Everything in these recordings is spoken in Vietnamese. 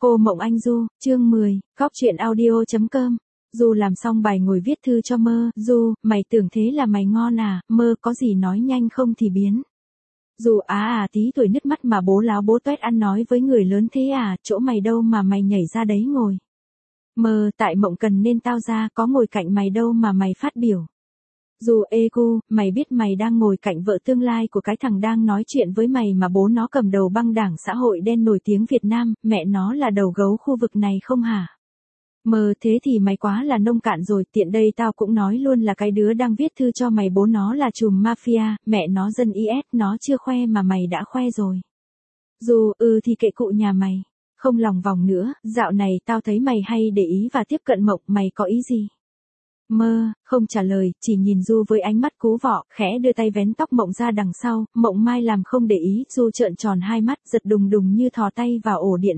Cô Mộng Anh Du, chương 10, Góc truyện audio.com. Du làm xong bài ngồi viết thư cho Mơ. Du, mày tưởng thế là mày ngon à? Mơ, có gì nói nhanh không thì biến. Du, tí tuổi nứt mắt mà bố láo bố toét ăn nói với người lớn thế à? Chỗ mày đâu mà mày nhảy ra đấy ngồi. Mơ, tại Mộng cần nên tao ra, có ngồi cạnh mày đâu mà mày phát biểu. Du, gu, mày biết mày đang ngồi cạnh vợ tương lai của cái thằng đang nói chuyện với mày mà bố nó cầm đầu băng đảng xã hội đen nổi tiếng Việt Nam, mẹ nó là đầu gấu khu vực này không hả? Mơ, thế thì mày quá là nông cạn rồi, tiện đây tao cũng nói luôn là cái đứa đang viết thư cho mày bố nó là trùm mafia, mẹ nó dân IS, nó chưa khoe mà mày đã khoe rồi. Du, thì kệ cụ nhà mày. Không lòng vòng nữa, dạo này tao thấy mày hay để ý và tiếp cận Mộng, mày có ý gì? Mơ, không trả lời, chỉ nhìn Du với ánh mắt cú vọ, khẽ đưa tay vén tóc Mộng ra đằng sau, Mộng Mai làm không để ý, Du trợn tròn hai mắt, giật đùng đùng như thò tay vào ổ điện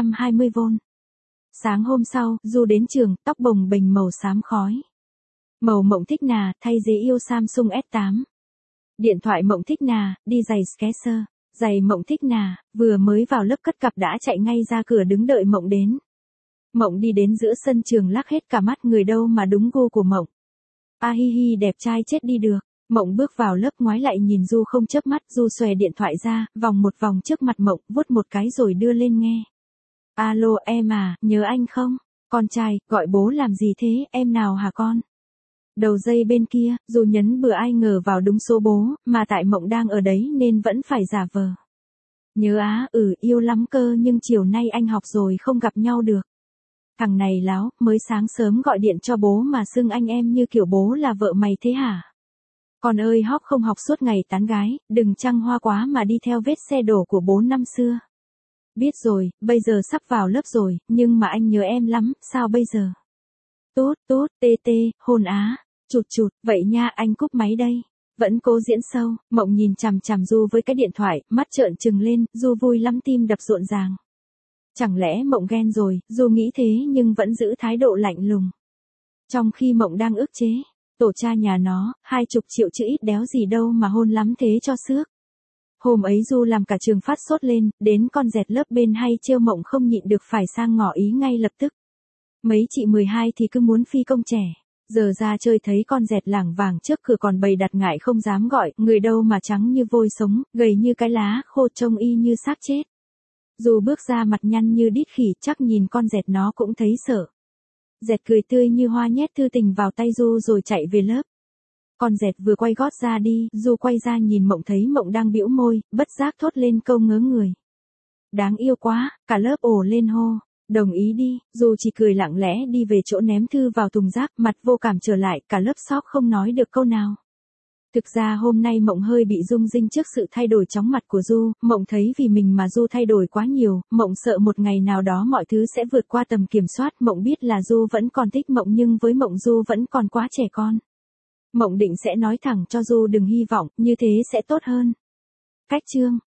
220V. Sáng hôm sau, Du đến trường, tóc bồng bềnh màu xám khói. Màu Mộng thích nà, thay dế yêu Samsung S8. Điện thoại Mộng thích nà, đi giày Skechers. Giày Mộng thích nà, vừa mới vào lớp cất cặp đã chạy ngay ra cửa đứng đợi Mộng đến. Mộng đi đến giữa sân trường lắc hết cả mắt người đâu mà đúng gu của Mộng. Hi hi đẹp trai chết đi được. Mộng bước vào lớp ngoái lại nhìn Du không chớp mắt, Du xòe điện thoại ra, vòng một vòng trước mặt Mộng, vuốt một cái rồi đưa lên nghe. Alo em à, nhớ anh không? Con trai, gọi bố làm gì thế, em nào hả con? Đầu dây bên kia, Du nhấn bừa ai ngờ vào đúng số bố, mà tại Mộng đang ở đấy nên vẫn phải giả vờ. Nhớ yêu lắm cơ nhưng chiều nay anh học rồi không gặp nhau được. Thằng này láo, mới sáng sớm gọi điện cho bố mà xưng anh em như kiểu bố là vợ mày thế hả? Con ơi hóc không học suốt ngày tán gái, đừng trăng hoa quá mà đi theo vết xe đổ của bố năm xưa. Biết rồi, bây giờ sắp vào lớp rồi, nhưng mà anh nhớ em lắm, sao bây giờ? Tốt, hôn á, chụt, vậy nha anh cúp máy đây. Vẫn cố diễn sâu, Mộng nhìn chằm chằm Du với cái điện thoại, mắt trợn trừng lên, Du vui lắm tim đập rộn ràng. Chẳng lẽ Mộng ghen rồi, Du nghĩ thế nhưng vẫn giữ thái độ lạnh lùng. Trong khi Mộng đang ức chế, tổ cha nhà nó, 20 triệu chứ ít đéo gì đâu mà hôn lắm thế cho xước. Hôm ấy Du làm cả trường phát sốt lên, đến con dẹt lớp bên hay trêu Mộng không nhịn được phải sang ngỏ ý ngay lập tức. Mấy chị 12 thì cứ muốn phi công trẻ. Giờ ra chơi thấy con dẹt lảng vàng trước cửa còn bày đặt ngại không dám gọi, người đâu mà trắng như vôi sống, gầy như cái lá khô trông y như xác chết. Du bước ra mặt nhăn như đít khỉ, chắc nhìn con dẹt nó cũng thấy sợ. Dẹt cười tươi như hoa nhét thư tình vào tay Du rồi chạy về lớp. Con dẹt vừa quay gót ra đi, Du quay ra nhìn Mộng thấy Mộng đang bĩu môi, bất giác thốt lên câu ngớ người. Đáng yêu quá, cả lớp ồ lên hô. Đồng ý đi, Du chỉ cười lặng lẽ đi về chỗ ném thư vào thùng rác, mặt vô cảm trở lại, cả lớp sốc không nói được câu nào. Thực ra hôm nay Mộng hơi bị rung rinh trước sự thay đổi chóng mặt của Du, Mộng thấy vì mình mà Du thay đổi quá nhiều, Mộng sợ một ngày nào đó mọi thứ sẽ vượt qua tầm kiểm soát, Mộng biết là Du vẫn còn thích Mộng nhưng với Mộng Du vẫn còn quá trẻ con. Mộng định sẽ nói thẳng cho Du đừng hy vọng, như thế sẽ tốt hơn. Cách chương